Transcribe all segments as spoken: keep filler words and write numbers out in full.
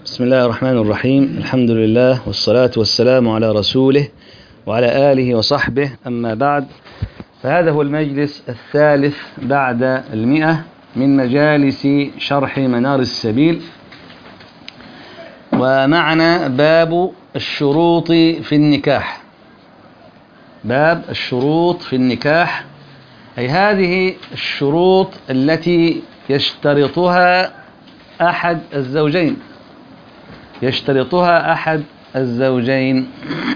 بسم الله الرحمن الرحيم. الحمد لله والصلاة والسلام على رسوله وعلى آله وصحبه، أما بعد، فهذا هو المجلس الثالث بعد المئة من مجالس شرح منار السبيل، ومعنا باب الشروط في النكاح. باب الشروط في النكاح، أي هذه الشروط التي يشترطها أحد الزوجين يشترطها أحد الزوجين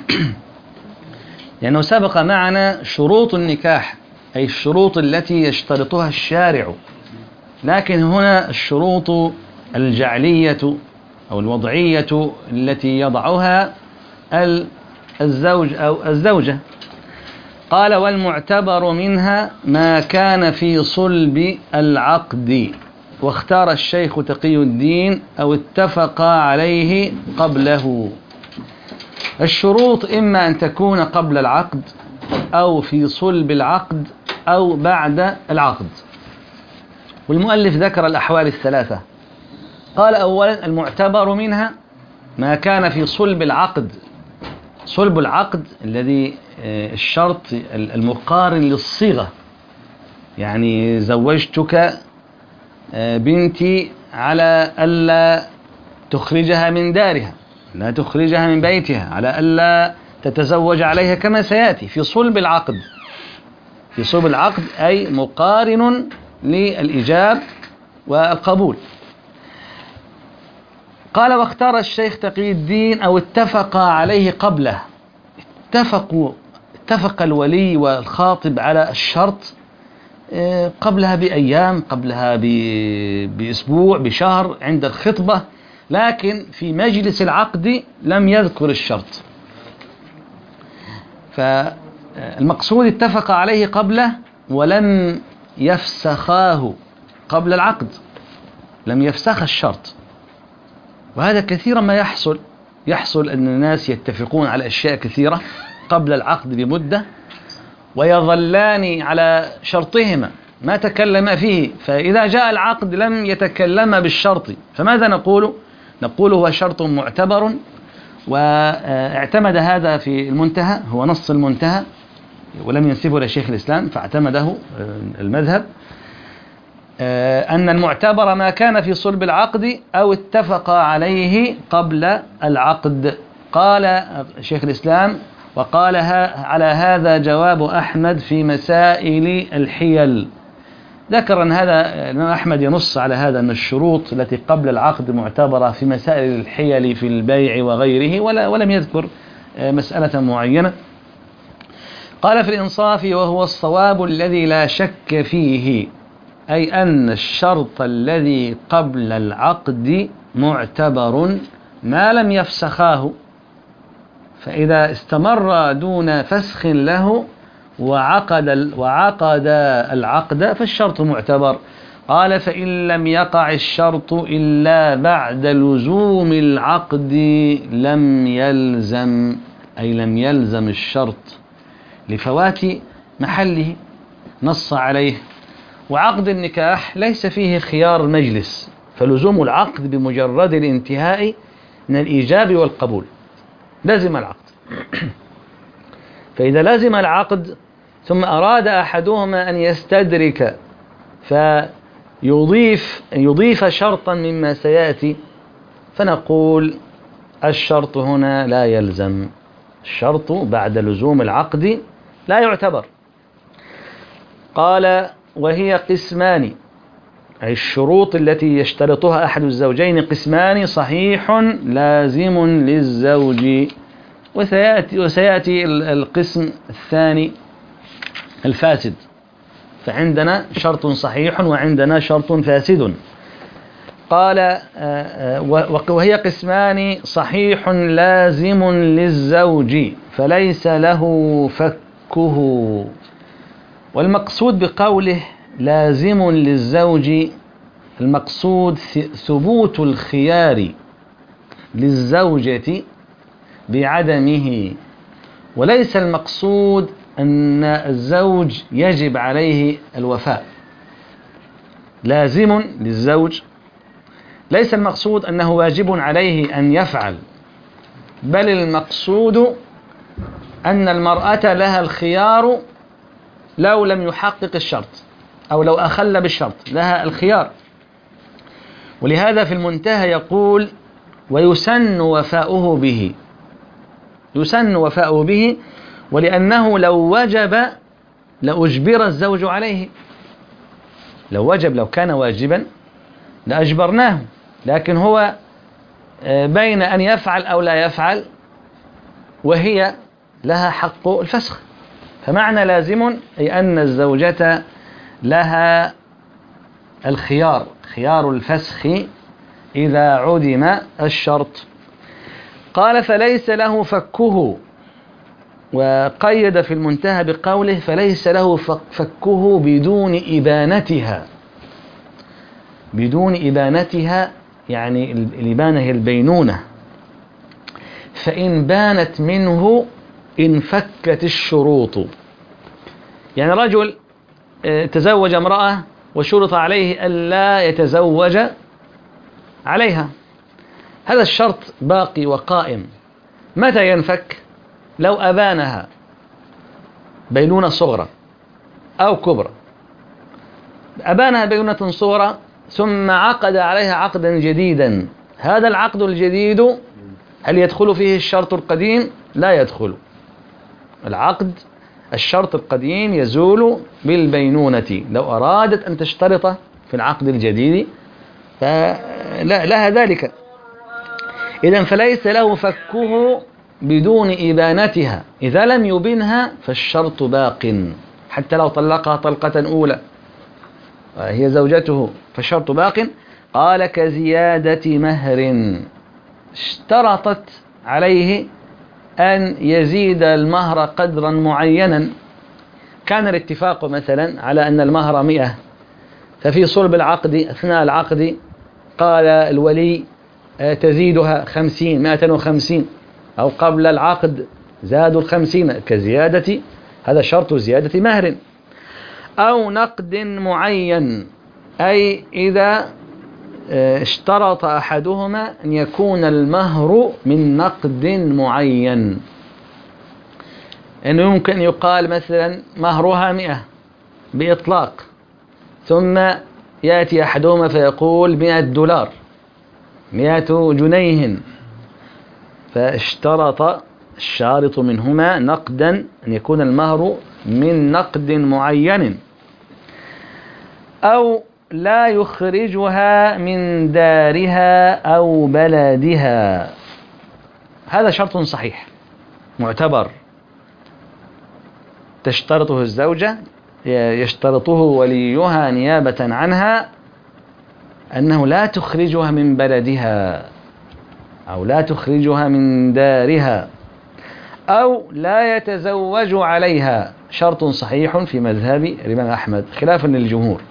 لأنه سبق معنا شروط النكاح، أي الشروط التي يشترطها الشارع، لكن هنا الشروط الجعلية أو الوضعية التي يضعها الزوج أو الزوجة. قال: والمعتبر منها ما كان في صلب العقد، واختار الشيخ تقي الدين أو اتفق عليه قبله. الشروط إما أن تكون قبل العقد أو في صلب العقد أو بعد العقد، والمؤلف ذكر الأحوال الثلاثة. قال: أولا المعتبر منها ما كان في صلب العقد. صلب العقد الذي الشرط المقارن للصيغة، يعني زوجتك بنتي على ألا تخرجها من دارها، لا تخرجها من بيتها، على ألا تتزوج عليها، كما سيأتي في صلب العقد. في صلب العقد أي مقارن للإيجاب والقبول. قال: واختار الشيخ تقي الدين أو اتفق عليه قبله. اتفقوا اتفق الولي والخاطب على الشرط قبلها بأيام، قبلها بأسبوع، بشهر، عند الخطبة، لكن في مجلس العقد لم يذكر الشرط. فالمقصود اتفق عليه قبله ولم يفسخاه قبل العقد، لم يفسخ الشرط. وهذا كثيرا ما يحصل يحصل أن الناس يتفقون على أشياء كثيرة قبل العقد بمدة، ويظلان على شرطهما ما تكلم فيه، فإذا جاء العقد لم يتكلم بالشرط. فماذا نقول؟ نقول هو شرط معتبر، واعتمد هذا في المنتهى، هو نص المنتهى، ولم ينسبه لشيخ الإسلام فاعتمده المذهب، أن المعتبر ما كان في صلب العقد أو اتفق عليه قبل العقد. قال شيخ الإسلام: وقال على هذا جواب أحمد في مسائل الحيل. ذكر أن هذا الإمام أحمد ينص على هذا، أن الشروط التي قبل العقد معتبرة في مسائل الحيل في البيع وغيره، ولم يذكر مسألة معينة. قال: في الإنصاف وهو الصواب الذي لا شك فيه، أي أن الشرط الذي قبل العقد معتبر ما لم يفسخاه، فإذا استمر دون فسخ له وعقد وعقد العقد فالشرط معتبر. قال: فإن لم يقع الشرط إلا بعد لزوم العقد لم يلزم، أي لم يلزم الشرط لفوات محله، نص عليه. وعقد النكاح ليس فيه خيار المجلس، فلزوم العقد بمجرد الانتهاء من الإيجاب والقبول لازم العقد. فإذا لازم العقد ثم أراد أحدهما أن يستدرك فيضيف يضيف شرطا مما سيأتي، فنقول الشرط هنا لا يلزم، الشرط بعد لزوم العقد لا يعتبر. قال: وهي قسمان، أي الشروط التي يشترطها أحد الزوجين قسمان: صحيح لازم للزوج، وسيأتي, وسيأتي القسم الثاني الفاسد. فعندنا شرط صحيح وعندنا شرط فاسد. قال: وهي قسمان: صحيح لازم للزوج فليس له فكه. والمقصود بقوله لازم للزوج، المقصود ثبوت الخيار للزوجة بعدمه، وليس المقصود أن الزوج يجب عليه الوفاء. لازم للزوج ليس المقصود أنه واجب عليه أن يفعل، بل المقصود أن المرأة لها الخيار لو لم يحقق الشرط أو لو أخل بالشرط، لها الخيار. ولهذا في المنتهى يقول: ويسن وفاؤه به، يسن وفاؤه به، ولأنه لو وجب لأجبر الزوج عليه، لو وجب لو كان واجبا لأجبرناه، لكن هو بين أن يفعل أو لا يفعل، وهي لها حق الفسخ. فمعنى لازم أي أن الزوجة لها الخيار، خيار الفسخ إذا عدم الشرط. قال: فليس له فكه، وقيد في المنتهى بقوله: فليس له فكه بدون إبانتها. بدون إبانتها يعني الإبانة هي البينونة، فإن بانت منه انفكت الشروط. يعني رجل تزوج امرأة وشرط عليه ألا يتزوج عليها، هذا الشرط باقي وقائم. متى ينفك؟ لو أبانها بينونة صغرى أو كبرى. أبانها بينونة صغرى ثم عقد عليها عقدا جديدا، هذا العقد الجديد هل يدخل فيه الشرط القديم؟ لا يدخل. العقد الشرط القديم يزول بالبينونة. لو أرادت أن تشترط في العقد الجديد فلا لها ذلك. إذن فليس له فكه بدون إبانتها، إذا لم يبنها فالشرط باق، حتى لو طلقها طلقة أولى هي زوجته فالشرط باق. قال: كزيادة مهر، اشترطت عليه أن يزيد المهر قدرا معينا. كان الاتفاق مثلا على أن المهر مئة، ففي صلب العقد أثناء العقد قال الولي تزيدها خمسين، مائة وخمسين، أو قبل العقد زادوا الخمسين، كزيادة، هذا شرط زيادة مهر. أو نقد معين، أي إذا اشترط أحدهما أن يكون المهر من نقد معين، أنه يمكن يقال مثلا مهرها مئة بإطلاق، ثم يأتي أحدهما فيقول مئة دولار، مئة جنيه، فاشترط الشارط منهما نقدا أن يكون المهر من نقد معين. أو لا يخرجها من دارها أو بلدها، هذا شرط صحيح معتبر تشترطه الزوجة، يشترطه وليها نيابة عنها، أنه لا تخرجها من بلدها أو لا تخرجها من دارها، أو لا يتزوج عليها، شرط صحيح في مذهب الإمام أحمد خلافا للجمهور.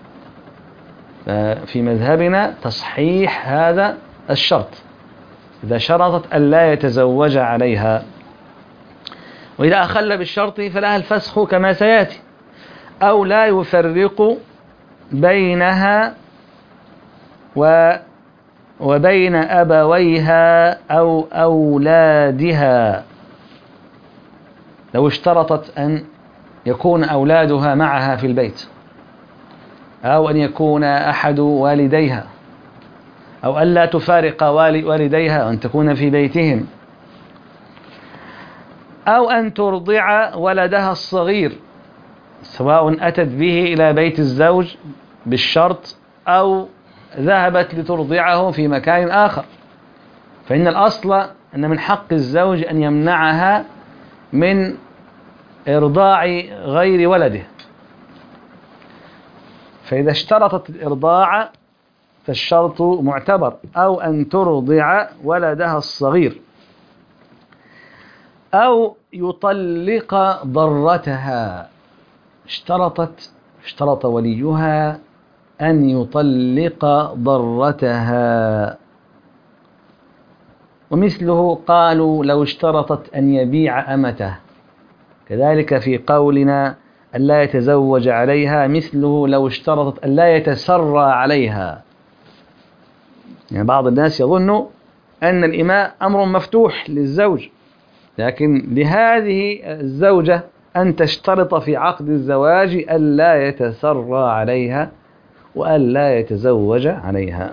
في مذهبنا تصحيح هذا الشرط إذا شرطت أن لا يتزوج عليها، وإذا أخل بالشرط فلها الفسخ كما سيأتي. أو لا يفرق بينها و وبين أبويها أو أولادها، لو اشترطت أن يكون أولادها معها في البيت، أو أن يكون أحد والديها، أو ألا تفارق والديها وأن تكون في بيتهم، أو أن ترضع ولدها الصغير سواء أتت به إلى بيت الزوج بالشرط أو ذهبت لترضعه في مكان آخر، فإن الأصل أن من حق الزوج أن يمنعها من إرضاع غير ولده، فإذا اشترطت الإرضاع فالشرط معتبر. أو أن ترضع ولدها الصغير، أو يطلق ضرتها، اشترطت اشترط وليها أن يطلق ضرتها. ومثله قالوا لو اشترطت أن يبيع أمته، كذلك في قولنا أن لا يتزوج عليها مثله لو اشترطت أن لا يتسرى عليها، يعني بعض الناس يظن أن الإماء أمر مفتوح للزوج، لكن لهذه الزوجة أن تشترط في عقد الزواج ألا يتسرى عليها وألا يتزوج عليها.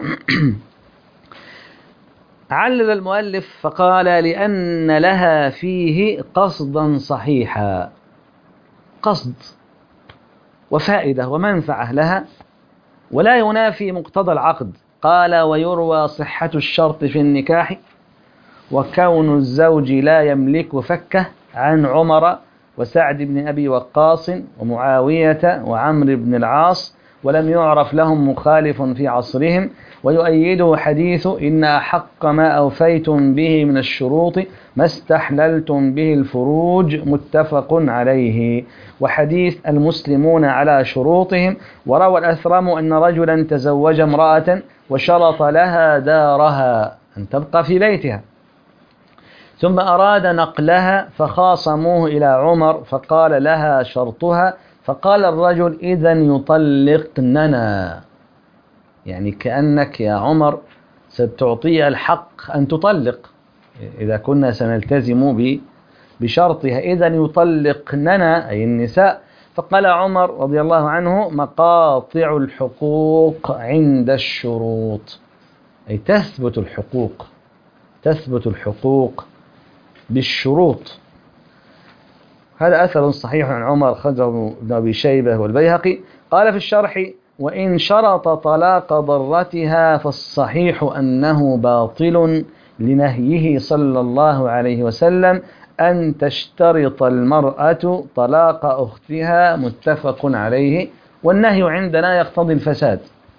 علل المؤلف فقال: لأن لها فيه قصدا صحيحا، قصد وفائدة ومنفعة لها ولا ينافي مقتضى العقد. قال: ويروى صحة الشرط في النكاح وكون الزوج لا يملك فكه عن عمر وسعد بن أبي وقاص ومعاوية وعمرو بن العاص، ولم يعرف لهم مخالف في عصرهم. ويؤيده حديث: إن أحق ما أوفيتم به من الشروط ما استحللتم به الفروج، متفق عليه. وحديث: المسلمون على شروطهم. وروى الأثرم أن رجلا تزوج امرأة وشرط لها دارها أن تبقى في بيتها، ثم أراد نقلها فخاصموه إلى عمر فقال لها شرطها، فقال الرجل: إذن يطلقننا، يعني كأنك يا عمر ستعطي الحق أن تطلق إذا كنا سنلتزم بشرطها، إذن يطلقننا أي النساء. فقال عمر رضي الله عنه: مقاطع الحقوق عند الشروط، أي تثبت الحقوق تثبت الحقوق بالشروط. هذا أثر صحيح عن عمر، خرجه ابن أبي شيبة والبيهقي. قال في الشرح: وإن شرط طلاق ضرتها فالصحيح أنه باطل لنهيه صلى الله عليه وسلم أن تشترط المرأة طلاق أختها، متفق عليه. والنهي عندنا يقتضي الفساد.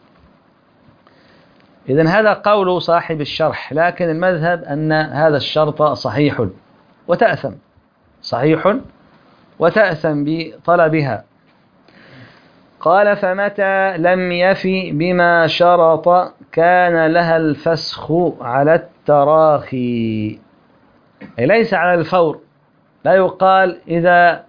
إذن هذا قول صاحب الشرح، لكن المذهب أن هذا الشرط صحيح وتأثم صحيح وتأثم بطلبها. قال: فمتى لم يفي بما شرط كان لها الفسخ على التراخي، أي ليس على الفور. لا يقال إذا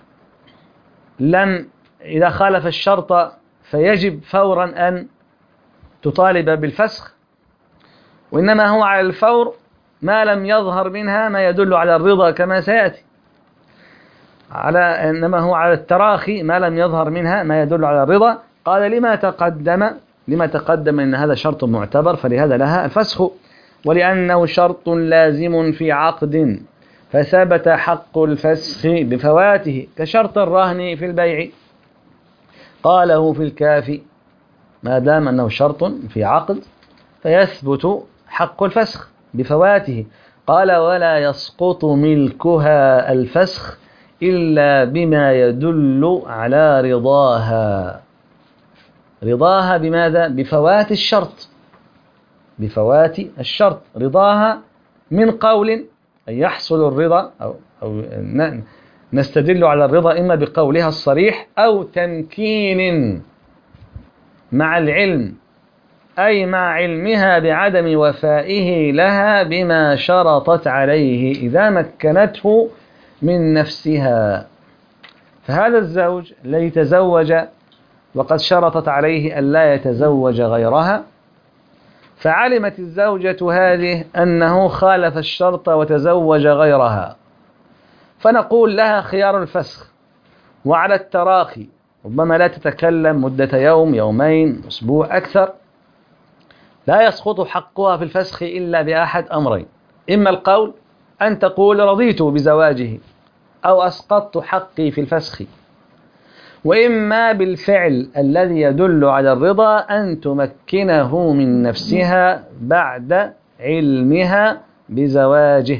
لم إذا خالف الشرط فيجب فورا أن تطالب بالفسخ، وإنما هو على الفور ما لم يظهر منها ما يدل على الرضا كما سيأتي، على إنما هو على التراخي ما لم يظهر منها ما يدل على الرضا. قال: لما تقدم لما تقدم إن هذا شرط معتبر، فلهذا لها الفسخ. ولأنه شرط لازم في عقد فثبت حق الفسخ بفواته، كشرط الرهن في البيع. قاله في الكافي: ما دام أنه شرط في عقد فيثبت حق الفسخ بفواته. قال: ولا يسقط ملكها الفسخ إلا بما يدل على رضاها. رضاها بماذا؟ بفوات الشرط بفوات الشرط رضاها من قول أن يحصل الرضا، أو, أو نستدل على الرضا إما بقولها الصريح أو تمكين مع العلم، أي مع علمها بعدم وفائه لها بما شرطت عليه إذا مكنته من نفسها. فهذا الزوج الذي تزوج وقد شرطت عليه أن لا يتزوج غيرها، فعلمت الزوجة هذه أنه خالف الشرط وتزوج غيرها، فنقول لها خيار الفسخ وعلى التراخي، ربما لا تتكلم مدة يوم يومين أسبوع أكثر، لا يسقط حقها في الفسخ إلا بأحد أمرين: إما القول أن تقول رضيت بزواجه أو أسقطت حقي في الفسخ، وإما بالفعل الذي يدل على الرضا أن تمكنه من نفسها بعد علمها بزواجه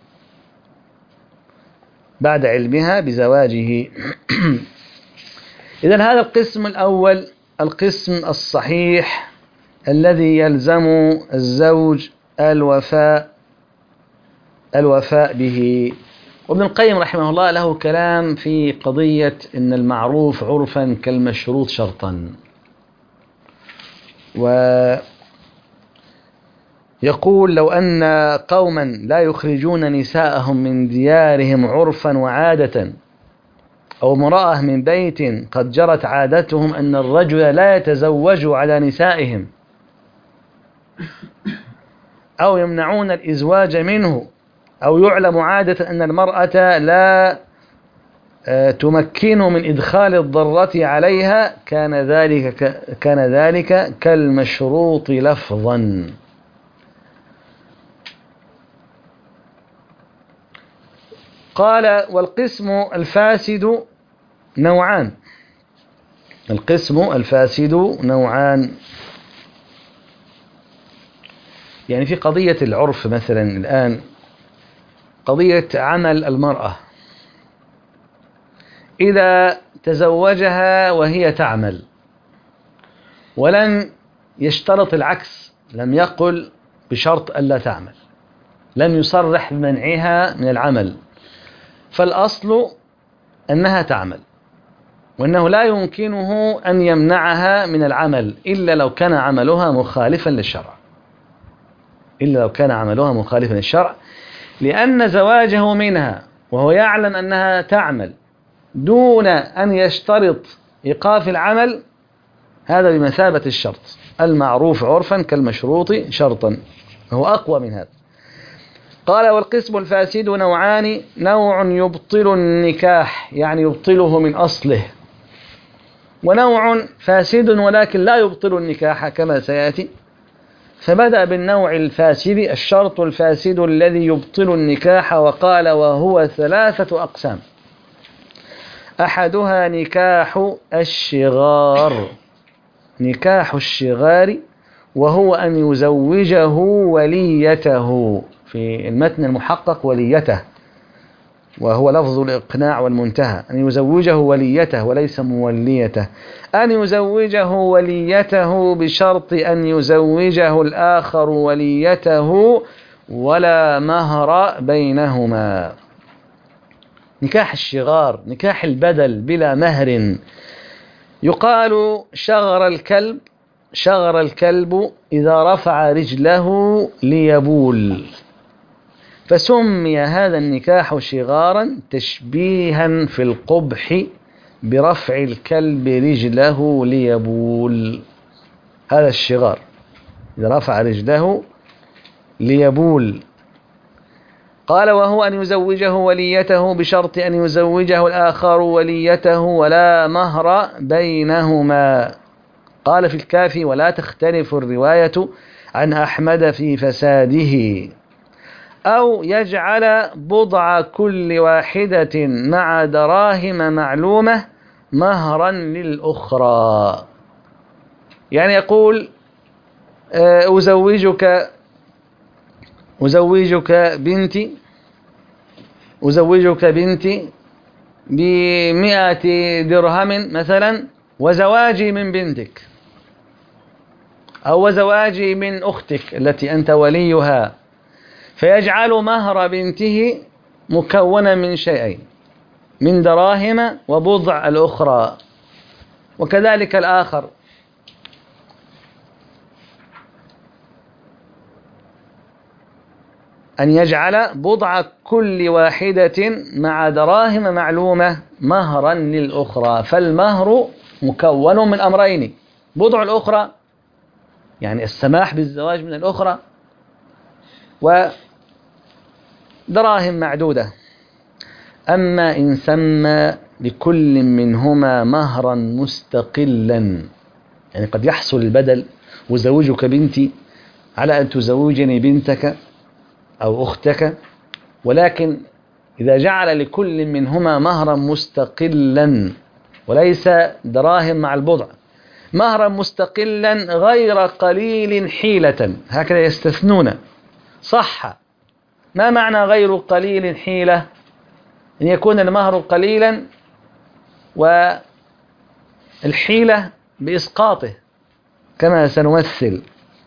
بعد علمها بزواجه. إذن هذا القسم الأول، القسم الصحيح الذي يلزم الزوج الوفاء الوفاء به. وابن القيم رحمه الله له كلام في قضية إن المعروف عرفا كالمشروط شرطا، ويقول: لو أن قوما لا يخرجون نساءهم من ديارهم عرفا وعادة، أو امرأة من بيت قد جرت عادتهم أن الرجل لا يتزوج على نسائهم، أو يمنعون الإزواج منه، أو يعلم عادة أن المرأة لا تمكن من إدخال الضرة عليها، كان ذلك كان ذلك كالمشروط لفظا. قال: والقسم الفاسد نوعان. القسم الفاسد نوعان، يعني في قضية العرف مثلا الآن، قضية عمل المرأة، إذا تزوجها وهي تعمل ولم يشترط العكس، لم يقل بشرط ألا تعمل، لم يصرح بمنعها من العمل، فالأصل أنها تعمل، وأنه لا يمكنه أن يمنعها من العمل إلا لو كان عملها مخالفا للشرع، إلا لو كان عملها مخالفا للشرع، لأن زواجه منها وهو يعلم أنها تعمل دون أن يشترط إيقاف العمل، هذا بمثابة الشرط المعروف عرفا كالمشروط شرطا، هو أقوى من هذا. قال: والقسم الفاسد نوعان، نوع يبطل النكاح يعني يبطله من أصله، ونوع فاسد ولكن لا يبطل النكاح كما سيأتي. فبدأ بالنوع الفاسد، الشرط الفاسد الذي يبطل النكاح، وقال: وهو ثلاثة أقسام. أحدها نكاح الشغار، نكاح الشغار، وهو أن يزوجه وليته، في المتن المحقق وليته، وهو لفظ الإقناع والمنتهى، أن يزوجه وليته وليس موليته، أن يزوجه وليته بشرط أن يزوجه الآخر وليته ولا مهر بينهما. نكاح الشغار، نكاح البدل بلا مهر، يقال شغر الكلب، شغر الكلب إذا رفع رجله ليبول، فسمي هذا النكاح شغارا تشبيها في القبح برفع الكلب رجله ليبول. هذا الشغار إذا رفع رجله ليبول. قال: وهو أن يزوجه وليته بشرط أن يزوجه الآخر وليته ولا مهر بينهما. قال في الكافي: ولا تختلف الرواية عن أحمد في فساده. أو يجعل بضع كل واحدة مع دراهم معلومة مهرا للأخرى، يعني يقول: أزوجك أزوجك بنتي أزوجك بنتي بمئة درهم مثلا، وزواجي من بنتك، أو وزواجي من أختك التي أنت وليها، فيجعل مهر بنته مكونا من شيئين، من دراهم وبضع الأخرى. وكذلك الآخر، أن يجعل بضع كل واحدة مع دراهم معلومة مهرا للأخرى، فالمهر مكون من أمرين: بضع الأخرى يعني السماح بالزواج من الأخرى، ودراهم معدودة. أما إن سمى لكل منهما مهرا مستقلا، يعني قد يحصل البدل: وزوجك بنتي على أن تزوجني بنتك أو أختك، ولكن إذا جعل لكل منهما مهرا مستقلا وليس دراهم مع البضع، مهرا مستقلا غير قليل حيلة، هكذا يستثنون، صح. ما معنى غير قليل حيلة؟ أن يكون المهر قليلا والحيلة بإسقاطه كما سنمثل.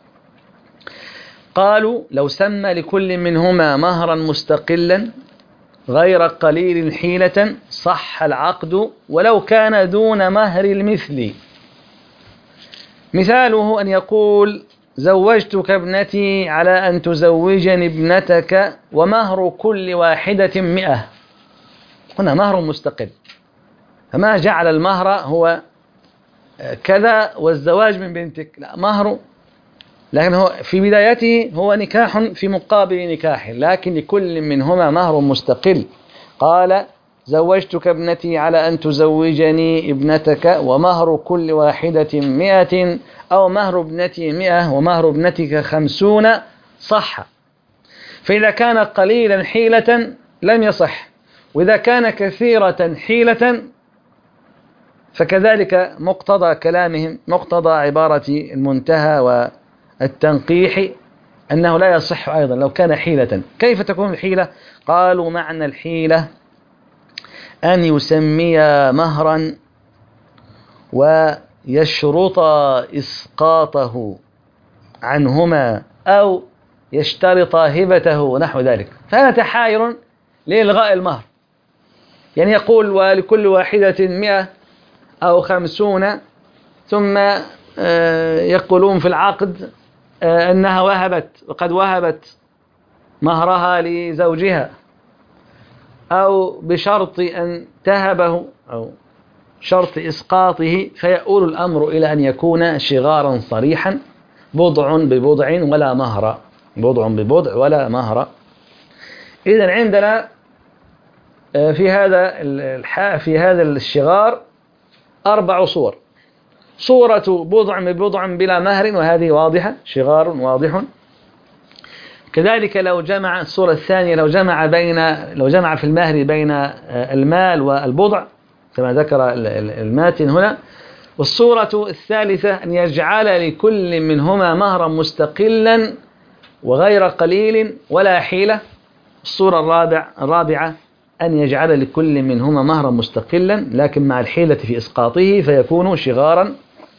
قالوا: لو سمى لكل منهما مهرا مستقلا غير قليل حيلة صح العقد ولو كان دون مهر المثل. مثاله أن يقول: زوجتك ابنتي على أن تزوجني ابنتك ومهر كل واحدة مئة. هنا مهر مستقل، فما جعل المهر هو كذا والزواج من بنتك، لا، مهر لكن هو في بدايته هو نكاح في مقابل نكاح، لكن لكل منهما مهر مستقل. قال زوجتك ابنتي على أن تزوجني ابنتك ومهر كل واحدة مئة، أو مهر ابنتي مئة ومهر ابنتك خمسون، صح. فإذا كان قليلا حيلة لم يصح، وإذا كان كثيرة حيلة فكذلك مقتضى كلامهم، مقتضى عبارة المنتهى والتنقيح أنه لا يصح أيضا لو كان حيلة. كيف تكون الحيلة؟ قالوا معنى الحيلة أن يسمي مهرا ويشرط إسقاطه عنهما أو يشترط هبته ونحو ذلك، فهذا تحاير لإلغاء المهر. يعني يقول ولكل واحدة مئة أو خمسون، ثم يقولون في العقد أنها وهبت وقد وهبت مهرها لزوجها، أو بشرط أن تهبه أو شرط إسقاطه، فيؤول الأمر إلى أن يكون شغارا صريحا، بضع ببضع ولا مهر، بضع ببضع ولا مهر. إذن عندنا في هذا في هذا الشغار أربع صور. صورة بضع ببضع بلا مهر، وهذه واضحة، شغار واضح. كذلك لو جمع الصورة الثانية، لو جمع بين لو جمع في المهر بين المال والبضع كما ذكر الماتن هنا. والصورة الثالثة أن يجعل لكل منهما مهرا مستقلا وغير قليل ولا حيلة. الصورة الرابع الرابعة أن يجعل لكل منهما مهرا مستقلا لكن مع الحيلة في إسقاطه، فيكون شغارا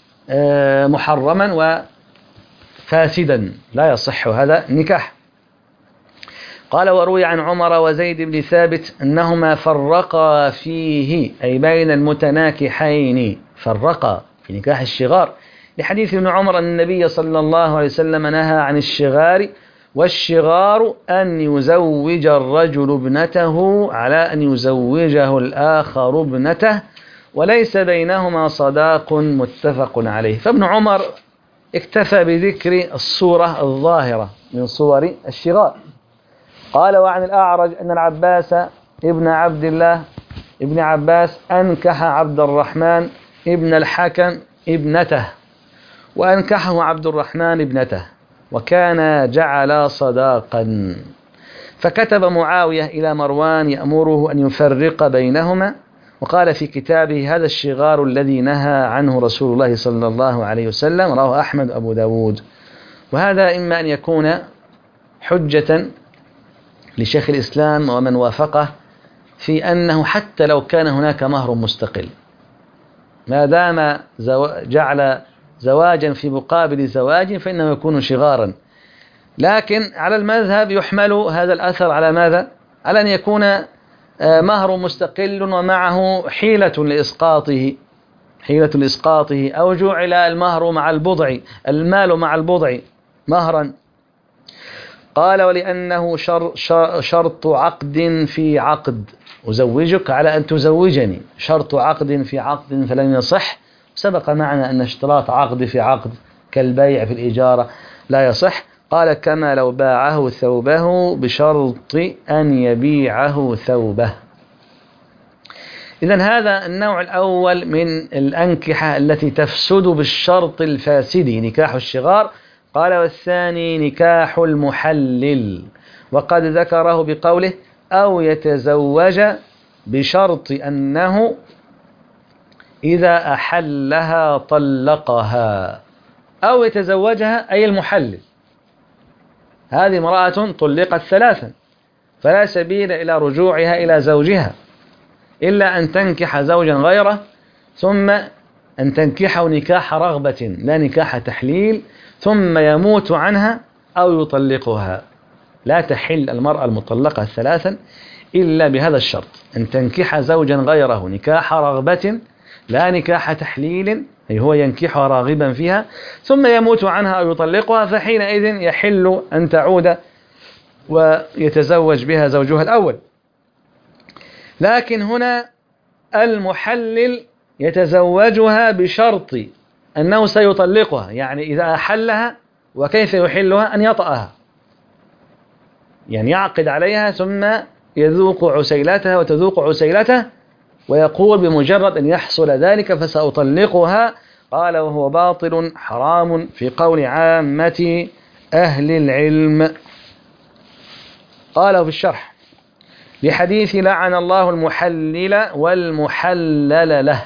محرما وفاسدا، لا يصح هذا النكاح. قال وروي عن عمر وزيد بن ثابت أنهما فرقا فيه، أي بين المتناكحين، فرقا في نكاح الشغار، لحديث ابن عمر أن النبي صلى الله عليه وسلم نهى عن الشغار، والشغار أن يزوج الرجل ابنته على أن يزوجه الآخر ابنته وليس بينهما صداق متفق عليه. فابن عمر اكتفى بذكر الصورة الظاهرة من صور الشغار. قال وعن الأعرج أن العباس ابن عبد الله ابن عباس أنكح عبد الرحمن ابن الحكم ابنته، وأنكحه عبد الرحمن ابنته، وكان جعل صداقا. فكتب معاوية إلى مروان يأمره أن يفرق بينهما، وقال في كتابه هذا الشغار الذي نهى عنه رسول الله صلى الله عليه وسلم، رواه أحمد أبو داود. وهذا إما أن يكون حجة لشيخ الإسلام ومن وافقه في أنه حتى لو كان هناك مهر مستقل، ما دام جعل زواجا في مقابل زواج فإنه يكون شغارا. لكن على المذهب يحمل هذا الأثر على ماذا؟ على أن يكون مهر مستقل ومعه حيلة لإسقاطه، حيلة لإسقاطه، أو جعل المهر مع البضع، المال مع البضع مهرا. قال ولأنه شر شر شرط عقد في عقد، أزوجك على أن تزوجني، شرط عقد في عقد فلم يصح. سبق معنا أن اشتراط عقد في عقد كالبيع في الإجارة لا يصح. قال كما لو باعه ثوبه بشرط أن يبيعه ثوبه. إذن هذا النوع الأول من الأنكحة التي تفسد بالشرط الفاسد، نكاح الشغار. قال والثاني نكاح المحلل، وقد ذكره بقوله أو يتزوج بشرط أنه إذا أحلها طلقها، أو يتزوجها أي المحلل. هذه امرأة طلقت ثلاثا فلا سبيل إلى رجوعها إلى زوجها إلا أن تنكح زوجا غيره، ثم أن تنكحه نكاح رغبة لا نكاح تحليل، ثم يموت عنها أو يطلقها. لا تحل المرأة المطلقة ثلاثا إلا بهذا الشرط، أن تنكح زوجا غيره نكاح رغبة لا نكاح تحليل، أي هو ينكحها راغبا فيها، ثم يموت عنها أو يطلقها، فحينئذ يحل أن تعود ويتزوج بها زوجها الأول. لكن هنا المحلل يتزوجها بشرط أنه سيطلقها، يعني إذا أحلها وكيف يحلها؟ أن يطأها، يعني يعقد عليها ثم يذوق عسيلتها وتذوق عسيلته، ويقول بمجرد أن يحصل ذلك فسأطلقها. قال وهو باطل حرام في قول عامة أهل العلم. قاله في الشرح لحديث لعن الله المحلل والمحلل له،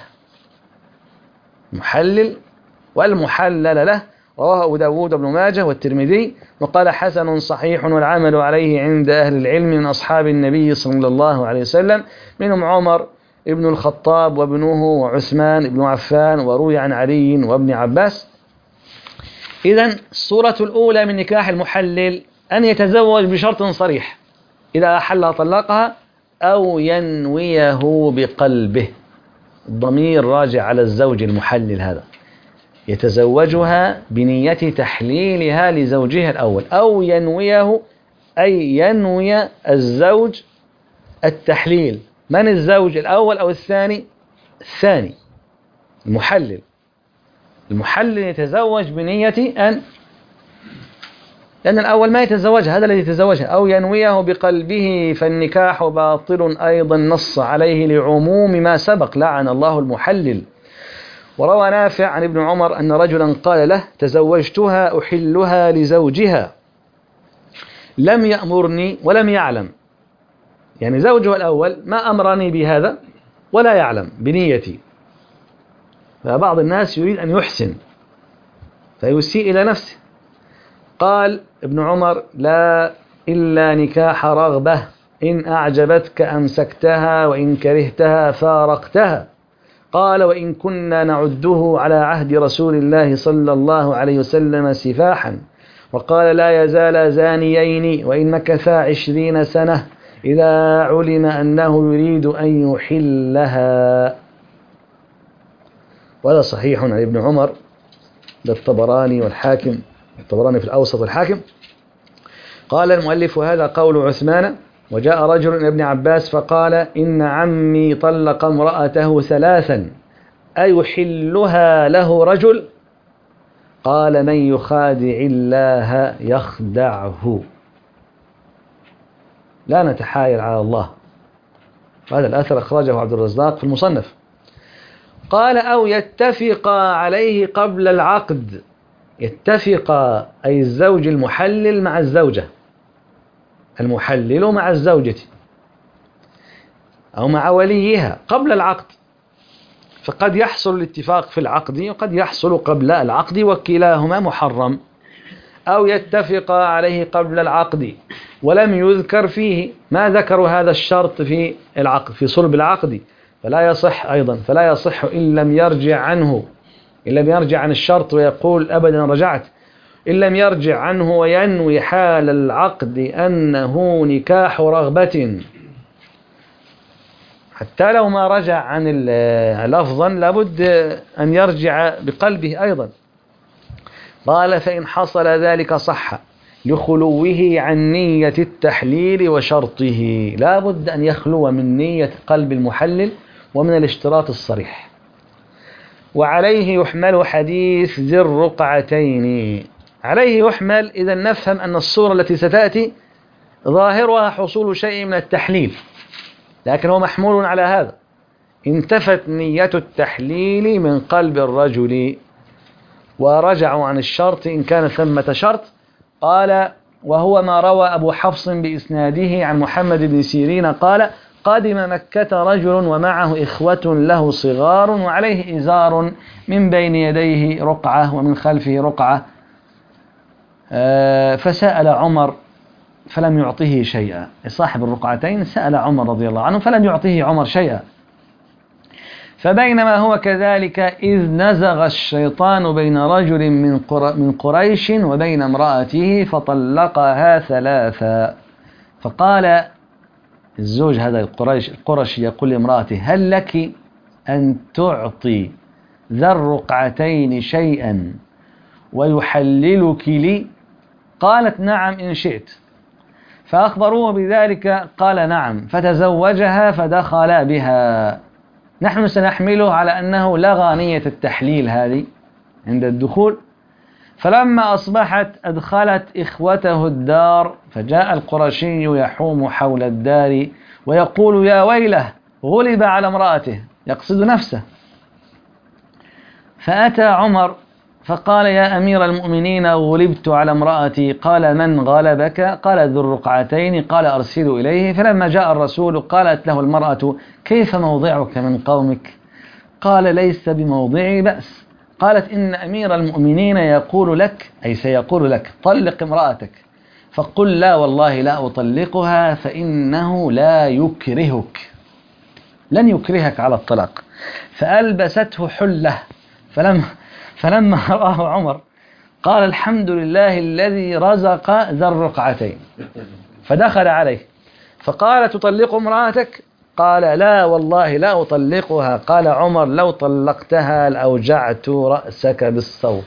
محلل والمحلل له، رواه أبو داود بن ماجه والترمذي، وقال حسن صحيح والعمل عليه عند أهل العلم من أصحاب النبي صلى الله عليه وسلم، منهم عمر ابن الخطاب وابنه وعثمان ابن عفان، وروي عن علي وابن عباس. إذن الصورة الأولى من نكاح المحلل أن يتزوج بشرط صريح، إذا أحلها طلقها أو ينويه بقلبه. الضمير راجع على الزوج المحلل، هذا يتزوجها بنية تحليلها لزوجها الأول، أو ينويه أي ينوي الزوج التحليل. من الزوج الأول أو الثاني؟ الثاني المحلل. المحلل يتزوج بنية أن، لأن الأول ما يتزوجها، هذا الذي يتزوجها. أو ينويه بقلبه فالنكاح باطل أيضا، نص عليه لعموم ما سبق، لعن الله المحلل. وروى نافع عن ابن عمر أن رجلا قال له تزوجتها أحلها لزوجها لم يأمرني ولم يعلم، يعني زوجها الأول ما أمرني بهذا ولا يعلم بنيتي. فبعض الناس يريد أن يحسن فيسيء إلى نفسه. قال ابن عمر لا إلا نكاح رغبة، إن أعجبتك أمسكتها وإن كرهتها فارقتها. قال وإن كنا نعده على عهد رسول الله صلى الله عليه وسلم سفاحا. وقال لا يزال زانيين وإن مكثا عشرين سنة إذا علم أنه يريد أن يحلها. وهذا صحيح عن ابن عمر للطبراني والحاكم، الطبراني في الأوسط والحاكم. قال المؤلف هذا قول عثمان. وجاء رجل إلى ابن عباس فقال إن عمي طلق امرأته ثلاثا أيحلها له رجل؟ قال من يخادع الله يخدعه. لا نتحايل على الله. هذا الأثر أخرجه عبد الرزاق في المصنف. قال أو يتفق عليه قبل العقد. يتفق أي الزوج المحلل مع الزوجة، المحلل مع الزوجة أو مع وليها قبل العقد، فقد يحصل الاتفاق في العقد وقد يحصل قبل العقد وكلاهما محرم. أو يتفق عليه قبل العقد ولم يذكر فيه، ما ذكروا هذا الشرط في العقد في صلب العقد، فلا يصح أيضا، فلا يصح إن لم يرجع عنه، إن لم يرجع عن الشرط ويقول أبدا رجعت، إن لم يرجع عنه وينوي حال العقد أنه نكاح رغبة، حتى لو ما رجع عن لفظا لابد أن يرجع بقلبه أيضا. قال فإن حصل ذلك صح لخلوه عن نية التحليل وشرطه، لابد أن يخلو من نية قلب المحلل ومن الاشتراط الصريح. وعليه يحمل حديث ذي الرقعتين. عليه يحمل إذا نفهم أن الصورة التي ستأتي ظاهرها حصول شيء من التحليل، لكن هو محمول على هذا. انتفت نية التحليل من قلب الرجل ورجعوا عن الشرط إن كان ثمة شرط. قال وهو ما روى أبو حفص بإسناده عن محمد بن سيرين قال قادم مكة رجل ومعه إخوة له صغار وعليه إزار من بين يديه رقعة ومن خلفه رقعة، فسأل عمر فلم يعطيه شيئا. صاحب الرقعتين سأل عمر رضي الله عنه فلم يعطيه عمر شيئا. فبينما هو كذلك إذ نزغ الشيطان بين رجل من من قريش وبين امرأته فطلقها ثلاثا. فقال الزوج هذا القريش القرشي يقول لامرأته هل لك أن تعطي ذا الرقعتين شيئا ويحللك لي؟ قالت نعم إن شئت. فأخبروه بذلك قال نعم، فتزوجها فدخل بها. نحن سنحمله على أنه لغى نية التحليل هذه عند الدخول، فلما أصبحت أدخلت إخوته الدار، فجاء القرشي يحوم حول الدار ويقول يا ويله غلب على امرأته، يقصد نفسه. فأتى عمر فقال يا أمير المؤمنين غلبت على امرأتي. قال من غلبك؟ قال ذو الرقعتين. قال أرسلوا إليه. فلما جاء الرسول قالت له المرأة كيف موضعك من قومك؟ قال ليس بموضعي بأس. قالت إن أمير المؤمنين يقول لك، أي سيقول لك طلق امرأتك، فقل لا والله لا أطلقها فإنه لا يكرهك، لن يكرهك على الطلاق. فألبسته حلة. فلما, فلما رآه عمر قال الحمد لله الذي رزق ذا الرقعتين. فدخل عليه فقال تطلق امرأتك؟ قال لا والله لا أطلقها. قال عمر لو طلقتها لأوجعت رأسك بالصوت،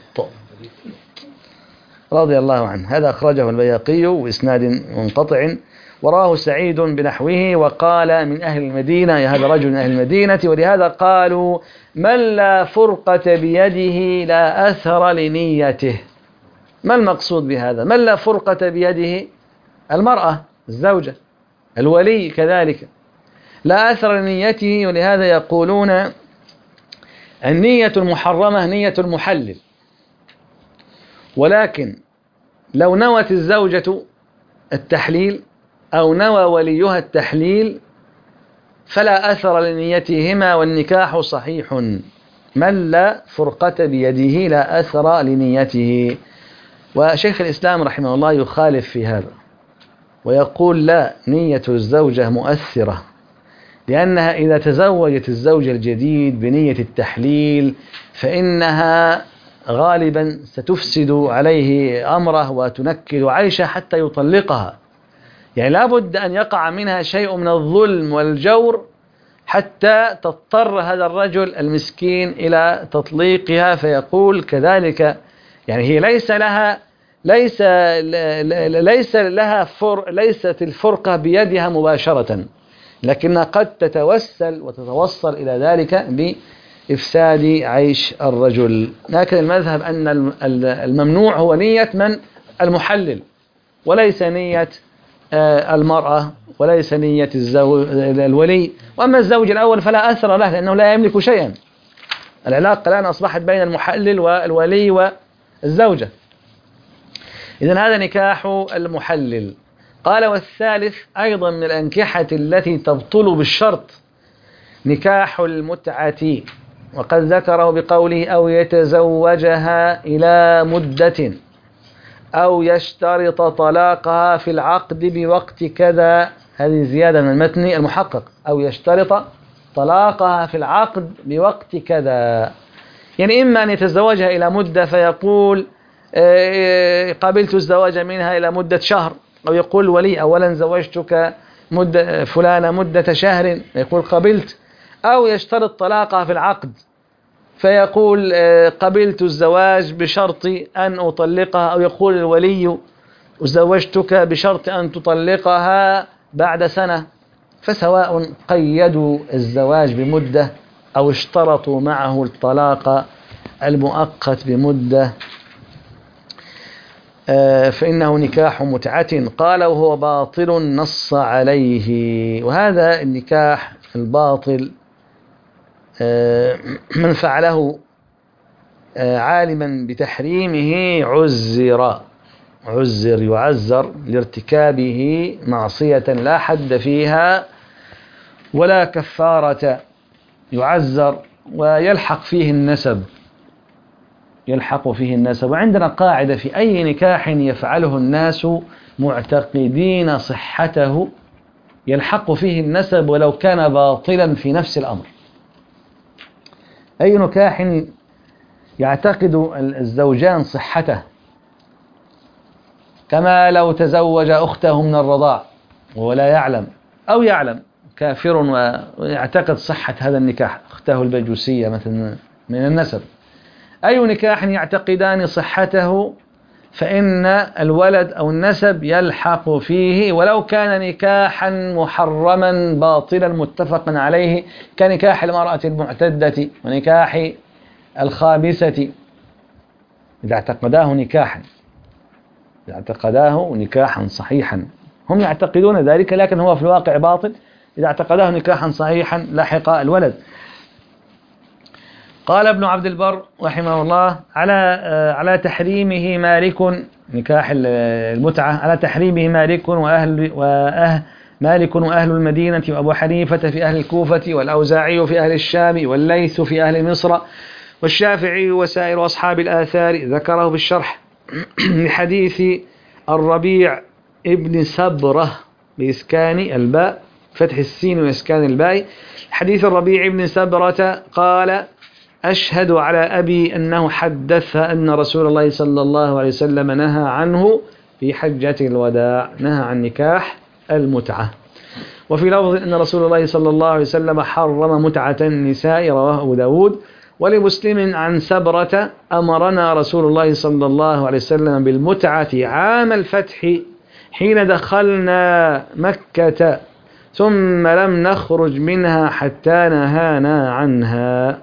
رضي الله عنه. هذا أخرجه البيهقي وإسناد منقطع، وراه سعيد بنحوه وقال من أهل المدينة، هذا رجل من أهل المدينة، ولهذا قالوا من لا فرقة بيده لا أثر لنيته. ما المقصود بهذا؟ من لا فرقة بيده المرأة الزوجة، الولي كذلك لا أثر لنيته، ولهذا يقولون النية المحرمة نية المحلل، ولكن لو نوت الزوجة التحليل أو نوى وليها التحليل فلا أثر لنيتهما والنكاح صحيح. من لا فرقة بيده لا أثر لنيته. وشيخ الإسلام رحمه الله يخالف في هذا ويقول لا، نية الزوجة مؤثرة، لأنها إذا تزوجت الزوج الجديد بنية التحليل فإنها غالبا ستفسد عليه أمره وتنكد عيشه حتى يطلقها. يعني لابد أن يقع منها شيء من الظلم والجور حتى تضطر هذا الرجل المسكين إلى تطليقها. فيقول كذلك يعني هي ليس لها ليس ليس لها فر ليست الفرقة بيدها مباشرة، لكنها قد تتوسل وتتوصل إلى ذلك بإفساد عيش الرجل. لكن المذهب أن الممنوع هو نية من المحلل وليس نية المرأة وليس نية الولي. وأما الزوج الأول فلا أثر له لأنه لا يملك شيئا. العلاقة الآن أصبحت بين المحلل والولي والزوجة. إذن هذا نكاح المحلل. قال والثالث أيضا من الأنكحة التي تبطل بالشرط نكاح المتعة، وقد ذكره بقوله أو يتزوجها إلى مدة أو يشترط طلاقها في العقد بوقت كذا. هذه زيادة من المتن المحقق، أو يشترط طلاقها في العقد بوقت كذا، يعني إما أن يتزوجها إلى مدة فيقول قبلت الزواج منها إلى مدة شهر، أو يقول ولي أولا زوجتك مدة فلانة مدة شهر يقول قبلت، أو يشترط طلاقها في العقد فيقول قبلت الزواج بشرط أن أطلقها، أو يقول الولي زوجتك بشرط أن تطلقها بعد سنة. فسواء قيدوا الزواج بمدة أو اشترطوا معه الطلاق المؤقت بمدة فإنه نكاح متعة. قال وهو باطل نص عليه. وهذا النكاح الباطل من فعله عالما بتحريمه عزر عزر يعزر لارتكابه معصية لا حد فيها ولا كفارة، يعزر ويلحق فيه النسب يلحق فيه النسب. وعندنا قاعدة في أي نكاح يفعله الناس معتقدين صحته يلحق فيه النسب ولو كان باطلا في نفس الأمر. أي نكاح يعتقد الزوجان صحته، كما لو تزوج أخته من الرضاع ولا يعلم، أو يعلم كافر ويعتقد صحة هذا النكاح، أخته البجوسية مثلا من النسب. أي نكاح يعتقدان صحته فإن الولد أو النسب يلحق فيه ولو كان نكاحا محرما باطلا متفقا عليه، كنكاح المرأة المعتدة ونكاح الخابسة. إذا اعتقداه نكاحا، إذا اعتقداه نكاحا صحيحا. هم يعتقدون ذلك لكن هو في الواقع باطل. إذا اعتقداه نكاحا صحيحا لحق الولد. قال ابن عبد البر رحمه الله على على تحريمه مالك، نكاح المتعة على تحريمه مالك وأهل وأهل مالك وأهل المدينة وأبو حنيفة في أهل الكوفة والأوزاعي في أهل الشام والليث في أهل مصر والشافعي وسائر أصحاب الآثار. ذكره بالشرح لحديث الربيع ابن سبرة بإسكان الباء، فتح السين وإسكان الباء. حديث الربيع ابن سبرة قال: أشهد على أبي أنه حدث أن رسول الله صلى الله عليه وسلم نهى عنه في حجة الوداع، نهى عن نكاح المتعة. وفي لفظ أن رسول الله صلى الله عليه وسلم حرم متعة النساء، رواه أبو داود. ولمسلم عن سبرة: أمرنا رسول الله صلى الله عليه وسلم بالمتعة عام الفتح حين دخلنا مكة ثم لم نخرج منها حتى نهانا عنها.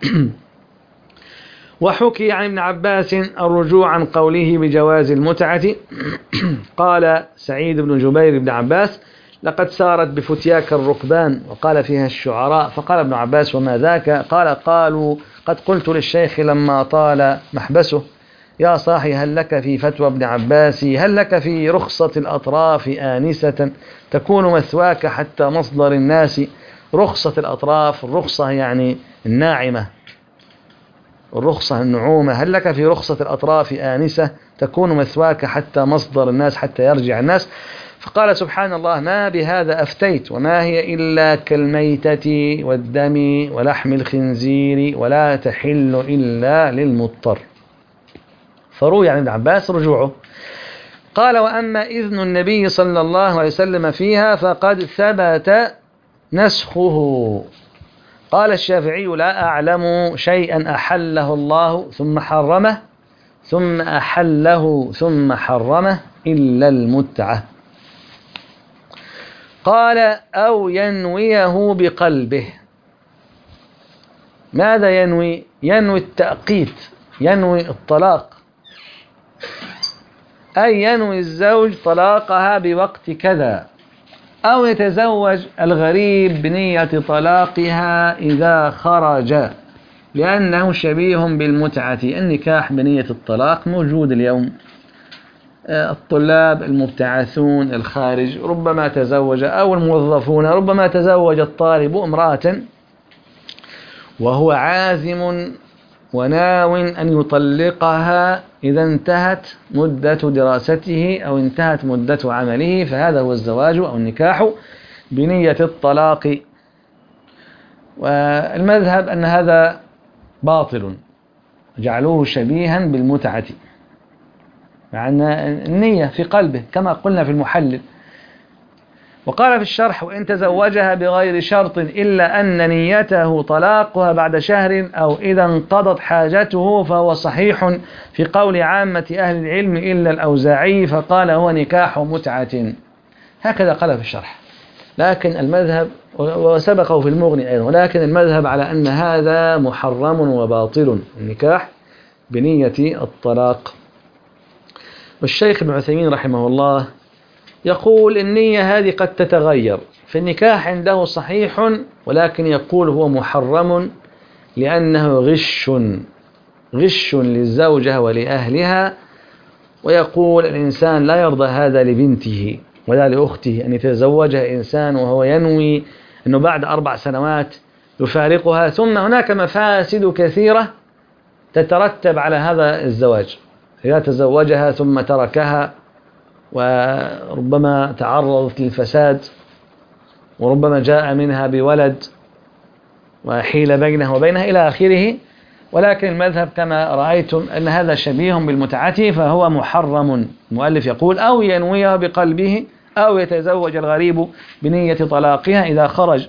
وحكي عن ابن عباس الرجوع عن قوله بجواز المتعة. قال سعيد بن جبير بن عباس: لقد سارت بفتياك الركبان، وقال فيها الشعراء. فقال ابن عباس: وما ذاك؟ قال: قالوا قد قلت للشيخ لما طال محبسه: يا صاحي هل لك في فتوى ابن عباس، هل لك في رخصة الأطراف آنسة تكون مثواك حتى مصدر الناس. رخصة الأطراف، الرخصة يعني الناعمة، الرخصة النعومة. هل لك في رخصة الأطراف آنسة تكون مثواك حتى مصدر الناس، حتى يرجع الناس. فقال سبحان الله: ما بهذا أفتيت، وما هي إلا كالميتة والدم ولحم الخنزير ولا تحل إلا للمضطر. فروي عن ابن عباس رجوعه. قال: وأما إذن النبي صلى الله عليه وسلم فيها فقد ثبت نسخه. قال الشافعي: لا أعلم شيئا أحله الله ثم حرمه ثم أحله ثم حرمه إلا المتعة. قال: أو ينويه بقلبه. ماذا ينوي؟ ينوي التأقيت، ينوي الطلاق، أي ينوي الزوج طلاقها بوقت كذا، أو يتزوج الغريب بنية طلاقها إذا خرج، لأنه شبيه بالمتعة. النكاح بنية الطلاق موجود اليوم. الطلاب المبتعثون الخارج ربما تزوج، أو الموظفون ربما تزوج الطالب امرأة وهو عازم وناو أن يطلقها إذا انتهت مدة دراسته أو انتهت مدة عمله، فهذا هو الزواج أو النكاح بنية الطلاق. والمذهب أن هذا باطل، جعلوه شبيها بالمتعة، مع أن النية في قلبه كما قلنا في المحلل. وقال في الشرح: وإن تزوجها بغير شرط إلا أن نيته طلاقها بعد شهر أو إذا انقضت حاجته فهو صحيح في قول عامة أهل العلم إلا الأوزاعي، فقال: هو نكاح متعة. هكذا قال في الشرح. لكن المذهب، وسبقه في المغني أيضا، ولكن المذهب على أن هذا محرم وباطل، النكاح بنية الطلاق. والشيخ ابن عثيمين رحمه الله يقول: النية هذه قد تتغير، في النكاح عنده صحيح، ولكن يقول هو محرم لأنه غش غش للزوجة ولأهلها. ويقول: الإنسان لا يرضى هذا لبنته ولا لأخته، أن يتزوجها إنسان وهو ينوي أنه بعد أربع سنوات يفارقها، ثم هناك مفاسد كثيرة تترتب على هذا الزواج. إذا تزوجها ثم تركها وربما تعرضت للفساد، وربما جاء منها بولد وحيل بينه وبينها إلى آخره. ولكن المذهب كما رأيتم أن هذا شبيه بالمتعة، فهو محرم. المؤلف يقول: أو ينويها بقلبه، أو يتزوج الغريب بنية طلاقها إذا خرج.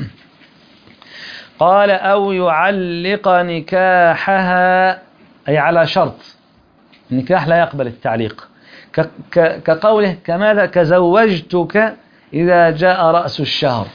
قال: أو يعلق نكاحها، أي على شرط. النكاح لا يقبل التعليق، كقوله: كماذا كزوجتك إذا جاء رأس الشهر.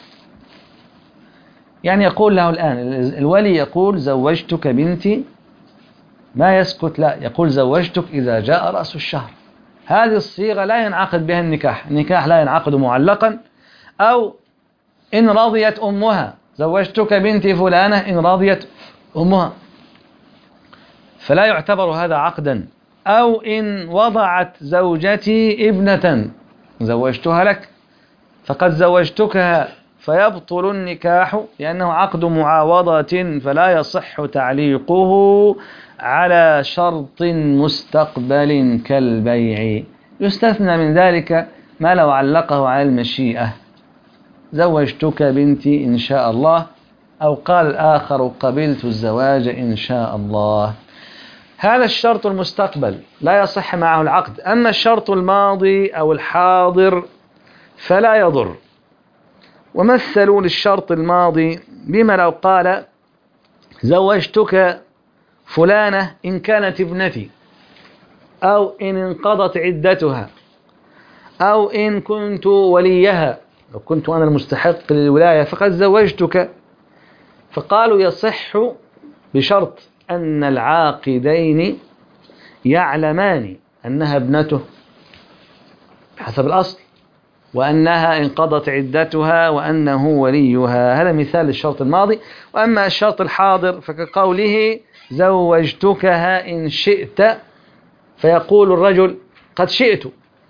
يعني يقول له الآن الولي، يقول: زوجتك بنتي ما يسكت، لا يقول زوجتك إذا جاء رأس الشهر. هذه الصيغة لا ينعقد بها النكاح، النكاح لا ينعقد معلقا. أو إن رضيت أمها، زوجتك بنتي فلانة إن رضيت أمها، فلا يعتبر هذا عقدا. أو إن وضعت زوجتي ابنة زوجتها لك فقد زوجتكها، فيبطل النكاح لأنه عقد معاوضة، فلا يصح تعليقه على شرط مستقبل كالبيع. يستثنى من ذلك ما لو علقه على المشيئة، زوجتك بنتي إن شاء الله، أو قال الآخر قبلت الزواج إن شاء الله. هذا الشرط المستقبل لا يصح معه العقد. أما الشرط الماضي أو الحاضر فلا يضر. ومثلوا للشرط الماضي بما لو قال زوجتك فلانة إن كانت ابنتي، أو إن انقضت عدتها، أو إن كنت وليها، لو كنت أنا المستحق للولاية فقد زوجتك. فقالوا يصح بشرط أن العاقدين يعلمان أنها ابنته حسب الأصل، وأنها انقضت عدتها، وأنه وليها. هذا مثال للشرط الماضي. وأما الشرط الحاضر فكقوله زوجتكها إن شئت، فيقول الرجل قد شئت،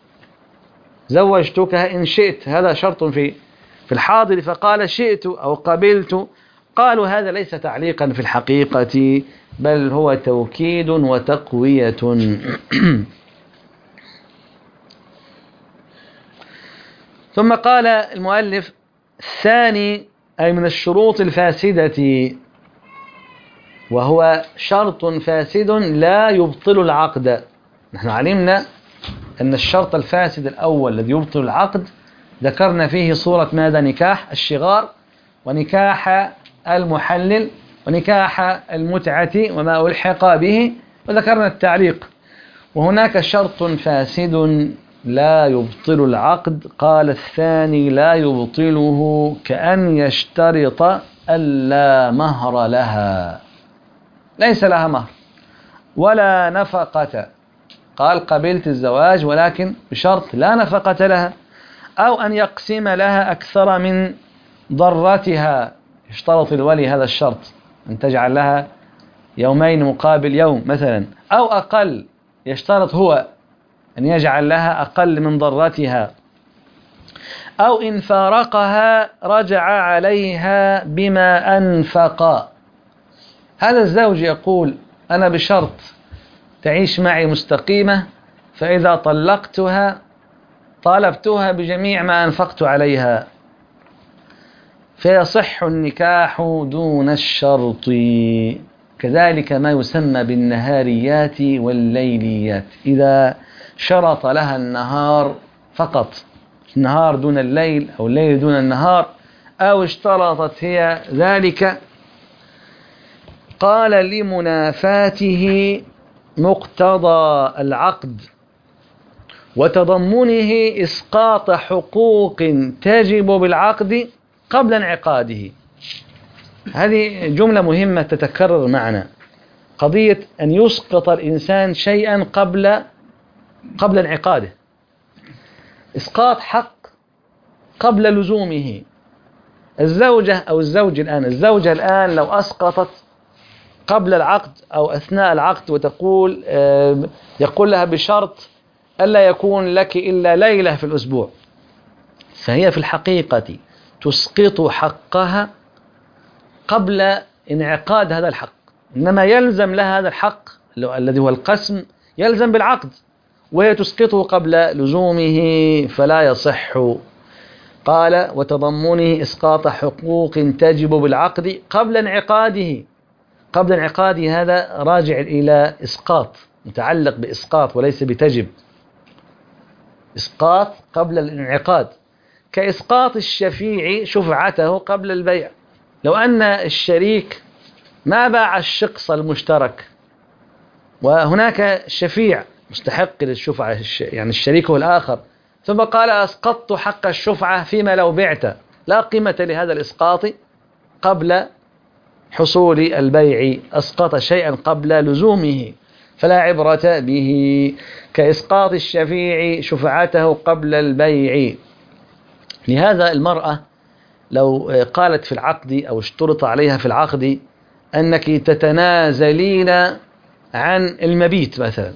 زوجتكها إن شئت، هذا شرط في في الحاضر، فقال شئت أو قبلت. قالوا هذا ليس تعليقا في الحقيقة، بل هو توكيد وتقوية. ثم قال المؤلف الثاني أي من الشروط الفاسدة، وهو شرط فاسد لا يبطل العقد. نحن علمنا أن الشرط الفاسد الأول الذي يبطل العقد ذكرنا فيه صورة ماذا؟ نكاح الشغار، ونكاح المحلل، ونكاح المتعة وما ألحق به، وذكرنا التعليق. وهناك شرط فاسد لا يبطل العقد، قال الثاني لا يبطله كأن يشترط ألا مهر لها، ليس لها مهر ولا نفقة، قال قبلت الزواج ولكن بشرط لا نفقة لها. أو أن يقسم لها أكثر من ضرتها، اشترط الولي هذا الشرط أن تجعل لها يومين مقابل يوم مثلا، أو أقل، يشترط هو أن يجعل لها أقل من ضرتها. أو إن فارقها رجع عليها بما أنفق. هذا الزوج يقول أنا بشرط تعيش معي مستقيمة، فإذا طلقتها طالبتها بجميع ما أنفقت عليها، فيصح النكاح دون الشرط. كذلك ما يسمى بالنهاريات والليليات، إذا شرط لها النهار فقط، النهار دون الليل أو الليل دون النهار، أو اشترطت هي ذلك، قال لمنافاته مقتضى العقد وتضمنه إسقاط حقوق تجب بالعقد قبل انعقاده. هذه جملة مهمة تتكرر معنا، قضية أن يسقط الإنسان شيئا قبل قبل انعقاده، إسقاط حق قبل لزومه. الزوجة أو الزوج الآن، الزوجة الآن لو أسقطت قبل العقد أو أثناء العقد وتقول يقول لها بشرط ألا يكون لك إلا ليلة في الأسبوع، فهي في الحقيقة تسقط حقها قبل انعقاد هذا الحق، إنما يلزم لها هذا الحق الذي هو القسم يلزم بالعقد، وهي تسقطه قبل لزومه فلا يصح. قال وتضمنه إسقاط حقوق تجب بالعقد قبل انعقاده. قبل انعقاده هذا راجع إلى إسقاط، متعلق بإسقاط وليس بتجب، إسقاط قبل الانعقاد، كإسقاط الشفيع شفعته قبل البيع. لو أن الشريك ما باع الشقص المشترك وهناك شفيع مستحق للشفعة، يعني الشريك هو الآخر، ثم قال أسقطت حق الشفعة فيما لو بعت، لا قيمة لهذا الإسقاط قبل حصول البيع، أسقط شيئا قبل لزومه فلا عبرة به، كإسقاط الشفيع شفعته قبل البيع. لهذا المرأة لو قالت في العقد أو اشترط عليها في العقد أنك تتنازلين عن المبيت مثلا،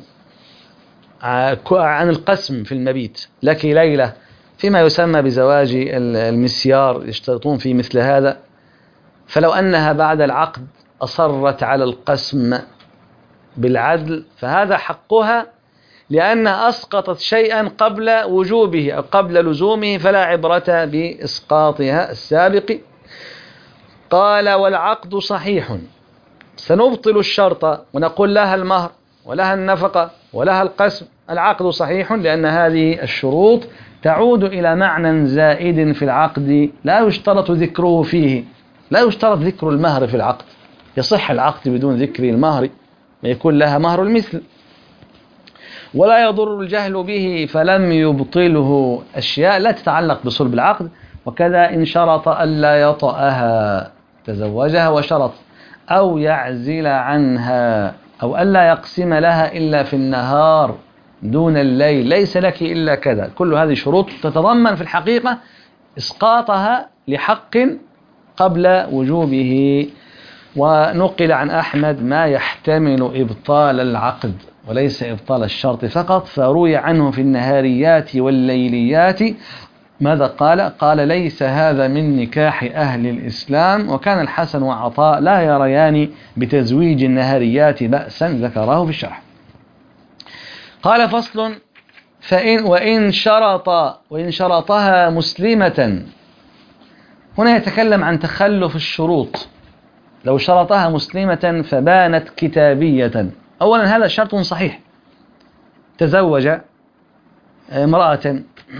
عن القسم في المبيت، لك ليلة فيما يسمى بزواج المسيار، يشترطون في مثل هذا، فلو أنها بعد العقد أصرت على القسم بالعدل فهذا حقها، لأنها أسقطت شيئا قبل وجوبه أو قبل لزومه فلا عبرة بإسقاطها السابق. قال والعقد صحيح، سنبطل الشرط ونقول لها المهر ولها النفقة ولها القسم. العقد صحيح لأن هذه الشروط تعود إلى معنى زائد في العقد لا يشترط ذكره فيه، لا يشترط ذكر المهر في العقد، يصح العقد بدون ذكر المهر، يكون لها مهر المثل. ولا يضر الجهل به فلم يبطله أشياء لا تتعلق بصلب العقد، وكذا إن شرط ألا يطأها، تزوجها وشرط، أو يعزل عنها، أو ألا يقسم لها إلا في النهار دون الليل، ليس لك إلا كذا، كل هذه شروط تتضمن في الحقيقة إسقاطها لحق قبل وجوبه. ونقل عن أحمد ما يحتمل إبطال العقد وليس إبطال الشرط فقط، فروي عنه في النهاريات والليليات ماذا قال؟ قال ليس هذا من نكاح أهل الإسلام، وكان الحسن وعطاء لا يريان بتزويج النهاريات بأسا، ذكره في الشرح. قال فصل فإن وإن شرط وإن شرطها مسلمة، هنا يتكلم عن تخلف الشروط. لو شرطها مسلمة فبانت كتابية، أولا هذا شرط صحيح، تزوج امرأة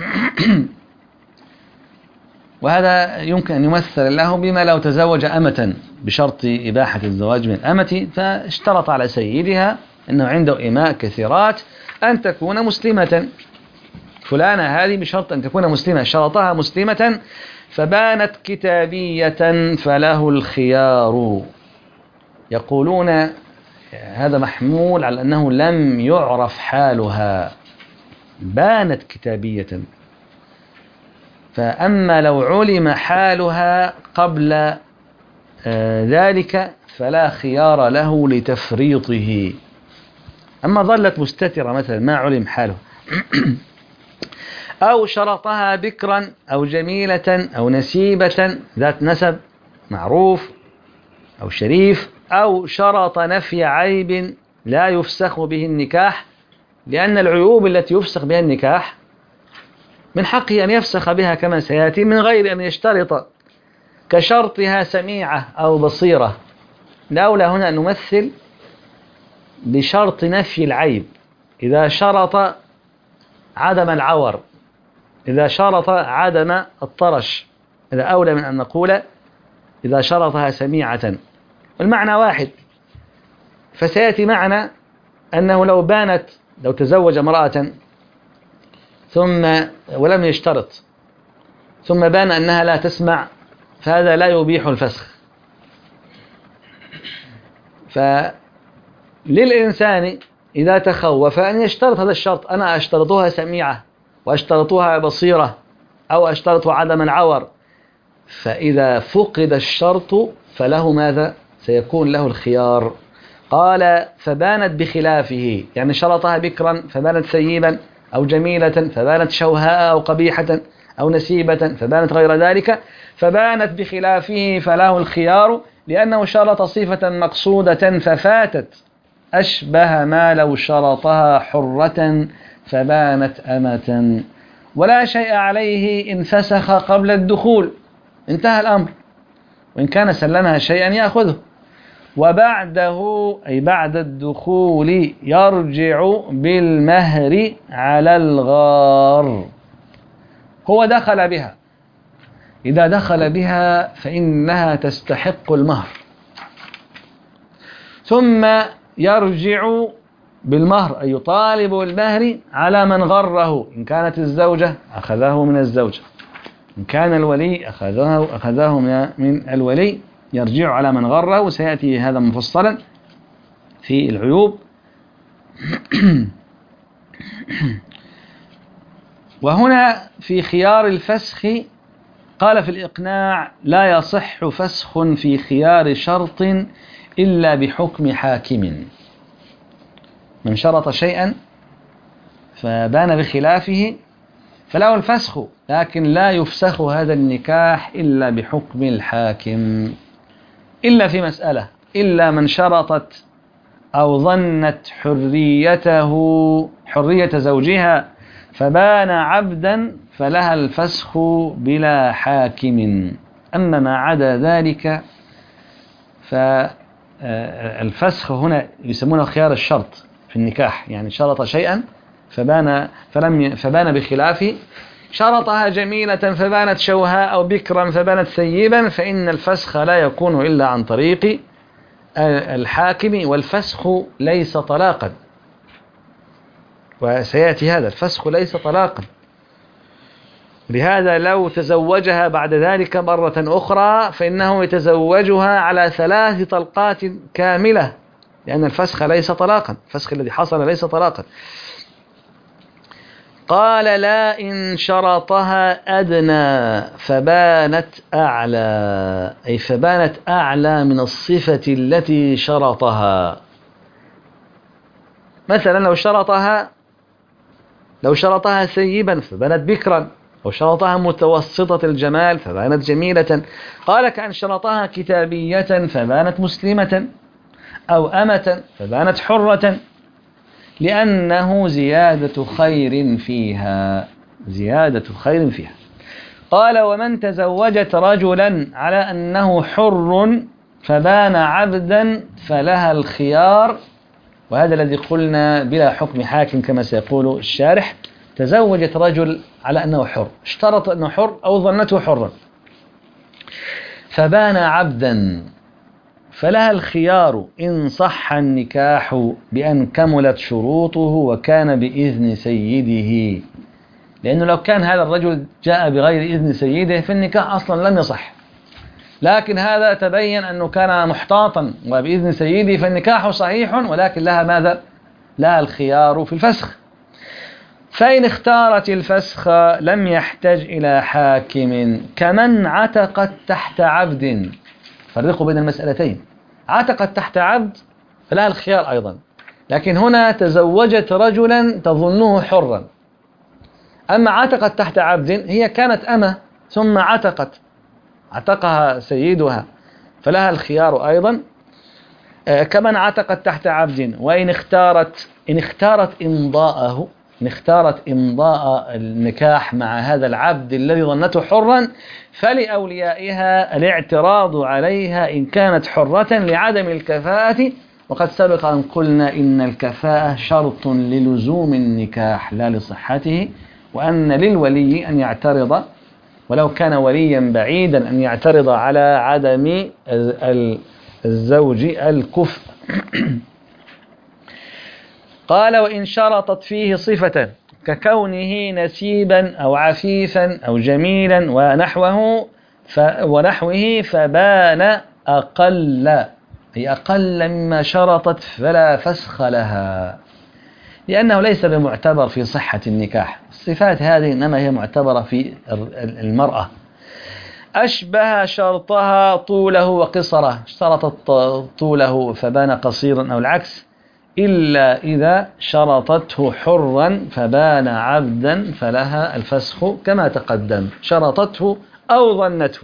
وهذا يمكن أن يمثل له بما لو تزوج أمة بشرط إباحة الزواج من الأمة، فاشترط على سيدها أنه عنده إماء كثيرات أن تكون مسلمة، فلانة هذه بشرط أن تكون مسلمة، شرطها مسلمة فبانت كتابية فله الخيار. يقولون هذا محمول على أنه لم يعرف حالها، بانت كتابية، فأما لو علم حالها قبل ذلك فلا خيار له لتفريطه. أما ظلت مستترة مثلا ما علم حاله أو شرطها بكرا أو جميلة أو نسيبة ذات نسب معروف أو شريف، أو شرط نفي عيب لا يفسخ به النكاح، لأن العيوب التي يفسخ بها النكاح من حقه أن يفسخ بها كما سيأتي من غير أن يشترط، كشرطها سميعة أو بصيرة. الأولى هنا أن نمثل بشرط نفي العيب، إذا شرط عدم العور، إذا شرط عدم الطرش، إذا أولى من أن نقول إذا شرطها سميعة، المعنى واحد. فسيأتي معنا أنه لو بانت، لو تزوج امرأة ثم ولم يشترط ثم بان أنها لا تسمع، فهذا لا يبيح الفسخ. فللإنسان إذا تخوف أن يشترط هذا الشرط، أنا أشترطها سميعة وأشترطها بصيرة أو أشترط عدم العور، فإذا فقد الشرط فله ماذا؟ سيكون له الخيار. قال فبانت بخلافه، يعني شرطها بكرا فبانت ثيبا، أو جميلة فبانت شوهاء أو قبيحة، أو نسيبة فبانت غير ذلك، فبانت بخلافه فله الخيار، لأنه شرط صفة مقصودة ففاتت، أشبه ما لو شرطها حرة فبانت أمة. ولا شيء عليه إن فسخ قبل الدخول، انتهى الأمر، وإن كان سلمها شيئا يأخذه. وبعده أي بعد الدخول يرجع بالمهر على الغار. هو دخل بها، إذا دخل بها فإنها تستحق المهر، ثم يرجع بالمهر أي يطالب المهر على من غره، إن كانت الزوجة أخذه من الزوجة، إن كان الولي أخذه, أخذه من الولي، يرجع على من غره، وسيأتي هذا مفصلا في العيوب. وهنا في خيار الفسخ قال في الإقناع: لا يصح فسخ في خيار شرط إلا بحكم حاكم. من شرط شيئا فبان بخلافه فله الفسخ، لكن لا يفسخ هذا النكاح إلا بحكم الحاكم، إلا في مسألة: إلا من شرطت أو ظنت حريته حرية زوجها فبان عبدا فلها الفسخ بلا حاكم. أما ما عدا ذلك فالفسخ هنا يسمونه خيار الشرط في النكاح، يعني شرط شيئا فبان فلم فبان بخلافه، شرطها جميلة فبانت شوهاء أو بكرا فبانت ثيبا، فإن الفسخ لا يكون إلا عن طريق الحاكم. والفسخ ليس طلاقا، وسيأتي هذا: الفسخ ليس طلاقا. لهذا لو تزوجها بعد ذلك مرة أخرى فإنه يتزوجها على ثلاث طلقات كاملة، لأن الفسخ ليس طلاقا، الفسخ الذي حصل ليس طلاقا. قال: لا إن شرطها أدنى فبانت أعلى، أي فبانت أعلى من الصفة التي شرطها. مثلا لو شرطها لو شرطها ثيبا فبانت بكرا، أو شرطها متوسطة الجمال فبانت جميلة. قال: كأن شرطها كتابية فبانت مسلمة، أو أمة فبانت حرة، لأنه زيادة خير فيها زيادة خير فيها. قال: ومن تزوجت رجلا على أنه حر فبان عبدا فلها الخيار. وهذا الذي قلنا بلا حكم حاكم كما سيقول الشارح. تزوجت رجل على أنه حر، اشترط أنه حر أو ظنته حرا فبان عبدا فلها الخيار إن صح النكاح بأن كملت شروطه وكان بإذن سيده. لأنه لو كان هذا الرجل جاء بغير إذن سيده فالنكاح أصلا لم يصح، لكن هذا تبين أنه كان محتاطا وبإذن سيده فالنكاح صحيح، ولكن لها ماذا؟ لها الخيار في الفسخ. فإن اختارت الفسخ لم يحتج إلى حاكم، كمن عتقت تحت عبد. فرقوا بين المسألتين: عتقت تحت عبد فلها الخيار أيضا، لكن هنا تزوجت رجلا تظنه حرا. أما عتقت تحت عبد هي كانت أمة ثم عتقت عتقها سيدها فلها الخيار أيضا كمن عتقت تحت عبد. وإن اختارت إن اختارت إمضاءه إن اختارت إمضاء النكاح مع هذا العبد الذي ظنته حرا فلأوليائها الاعتراض عليها إن كانت حرة لعدم الكفاءة. وقد سبق أن قلنا إن الكفاءة شرط للزوم النكاح لا لصحته، وأن للولي أن يعترض ولو كان وليا بعيدا أن يعترض على عدم الزوج الكفء. قال: وإن شرطت فيه صفة ككونه نسيبا أو عفيفا أو جميلا ونحوه ف ونحوه فبان أقل، أي أقل مما شرطت فلا فسخ لها، لأنه ليس بمعتبر في صحة النكاح. الصفات هذه إنما هي معتبرة في المرأة. أشبه شرطها طوله وقصره، اشترطت طوله فبان قصيرا أو العكس، إلا إذا شرطته حرا فبان عبدا فلها الفسخ كما تقدم، شرطته أو ظنته.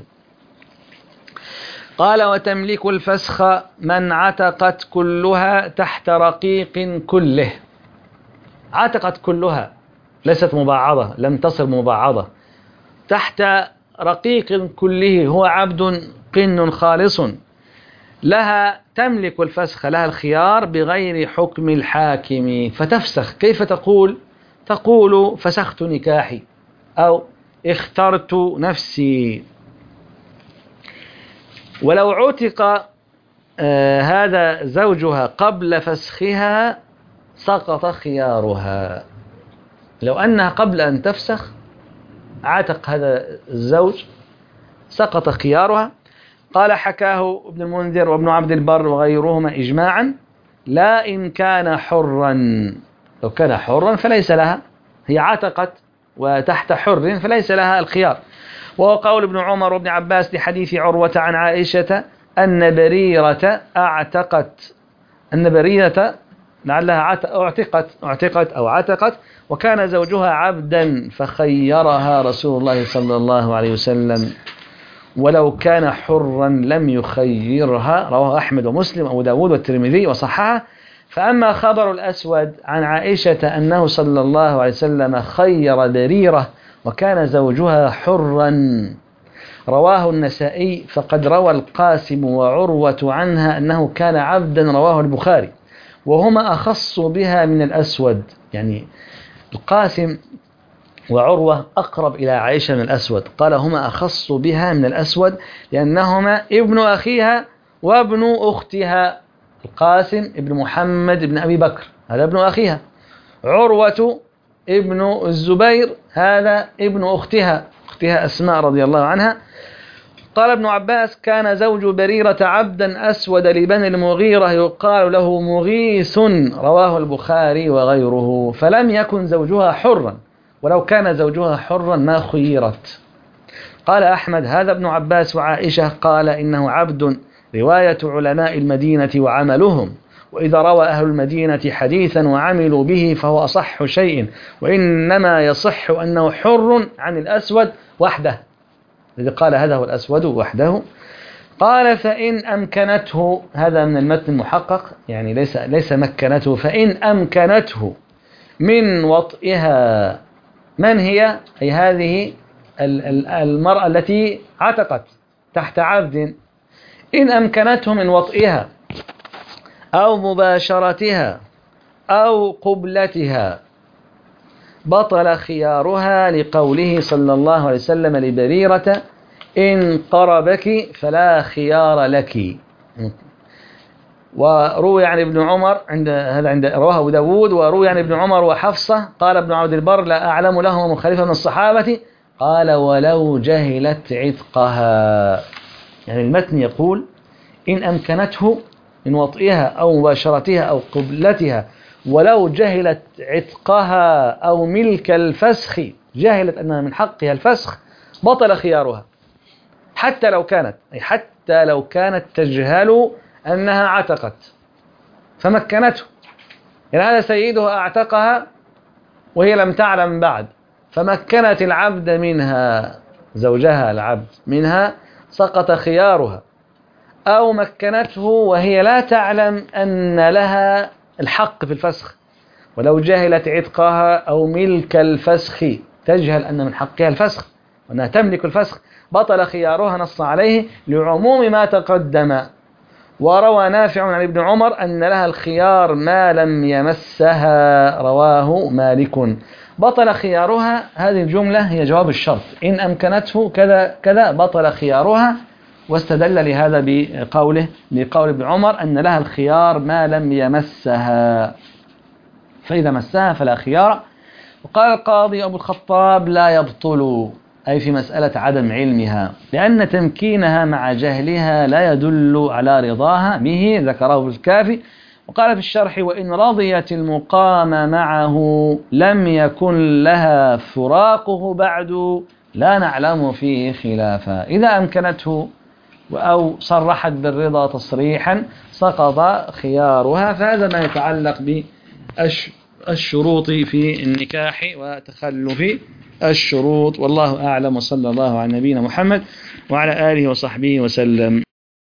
قال: وتملك الفسخ من عتقت كلها تحت رقيق كله. عتقت كلها، ليست مبعضة، لم تصل مبعضة، تحت رقيق كله هو عبد قن خالص، لها تملك الفسخ، لها الخيار بغير حكم الحاكم فتفسخ. كيف تقول؟ تقول: فسخت نكاحي أو اخترت نفسي. ولو عتق آه هذا زوجها قبل فسخها سقط خيارها. لو أنها قبل أن تفسخ عتق هذا الزوج سقط خيارها. قال حكاه ابن المنذر وابن عبد البر وغيرهما إجماعا لا إن كان حرا، لو كان حرا فليس لها، هي عتقت وتحت حر فليس لها الخيار. وهو قول ابن عمر وابن عباس لحديث عروة عن عائشة أن بريرة أعتقت أن بريرة لعلها أعتقت أعتقت أو عتقت وكان زوجها عبدا فخيرها رسول الله صلى الله عليه وسلم، ولو كان حرا لم يخيرها. رواه أحمد ومسلم وأبو داود والترمذي وصححه. فأما خبر الأسود عن عائشة أنه صلى الله عليه وسلم خير بريرة وكان زوجها حرا رواه النسائي، فقد روى القاسم وعروة عنها أنه كان عبدا رواه البخاري، وهما أخص بها من الأسود. يعني القاسم وعروة أقرب إلى عائشة من الأسود، قال هما أخص بها من الأسود لأنهما ابن أخيها وابن أختها. القاسم ابن محمد ابن أبي بكر هذا ابن أخيها، عروة ابن الزبير هذا ابن أختها أختها أسماء رضي الله عنها. قال ابن عباس كان زوج بريرة عبدا أسود لبني المغيرة يقال له مغيث، رواه البخاري وغيره، فلم يكن زوجها حرا، ولو كان زوجها حرا ما خيرت. قال أحمد هذا ابن عباس وعائشة قال إنه عبد، رواية علماء المدينة وعملهم، وإذا روى أهل المدينة حديثا وعملوا به فهو أصح شيء، وإنما يصح أنه حر عن الأسود وحده. الذي قال هذا هو الأسود وحده. قال فإن أمكنته، هذا من المتن المحقق يعني ليس ليس مكنته، فإن أمكنته من وطئها. من هي؟ أي هذه المرأة التي عتقت تحت عبد. إن أمكنته من وطئها أو مباشرتها أو قبلتها بطل خيارها، لقوله صلى الله عليه وسلم لبريرة إن قربك فلا خيار لك. وروي عن ابن عمر عند هذا عند رواه أبو داود، وروي عن ابن عمر وحفصة قال ابن عبد البر لا أعلم لهما مخالفا من الصحابة، قال ولو جهلت عتقها. يعني المتن يقول إن أمكنته من وطئها أو مباشرتها أو قبلتها ولو جهلت عتقها أو ملك الفسخ، جهلت أنها من حقها الفسخ، بطل خيارها حتى لو كانت أي حتى لو كانت تجهل أنها عتقت فمكنته. يعني هذا سيدها أعتقها وهي لم تعلم بعد، فمكنت العبد منها، زوجها العبد منها، سقط خيارها. أو مكنته وهي لا تعلم أن لها الحق في الفسخ، ولو جهلت عتقها أو ملك الفسخ، تجهل أن من حقها الفسخ وأنها تملك الفسخ، بطل خيارها، نص عليه لعموم ما تقدم. وروى نافع عن ابن عمر أن لها الخيار ما لم يمسها، رواه مالك. بطل خيارها، هذه الجملة هي جواب الشرط، إن أمكنته كذا كذا بطل خيارها، واستدل لهذا بقوله بقول ابن عمر أن لها الخيار ما لم يمسها، فإذا مسها فلا خيار. وقال القاضي أبو الخطاب لا يبطل، أي في مسألة عدم علمها، لأن تمكينها مع جهلها لا يدل على رضاها به، ذكره الكافي. وقال في الشرح وإن رضيت المقام معه لم يكن لها فراقه بعد، لا نعلم فيه خلافا. إذا أمكنته أو صرحت بالرضا تصريحا سقط خيارها. فهذا ما يتعلق بالشروط في النكاح وتخلف الشروط، والله أعلم، وصلى الله على نبينا محمد وعلى آله وصحبه وسلم.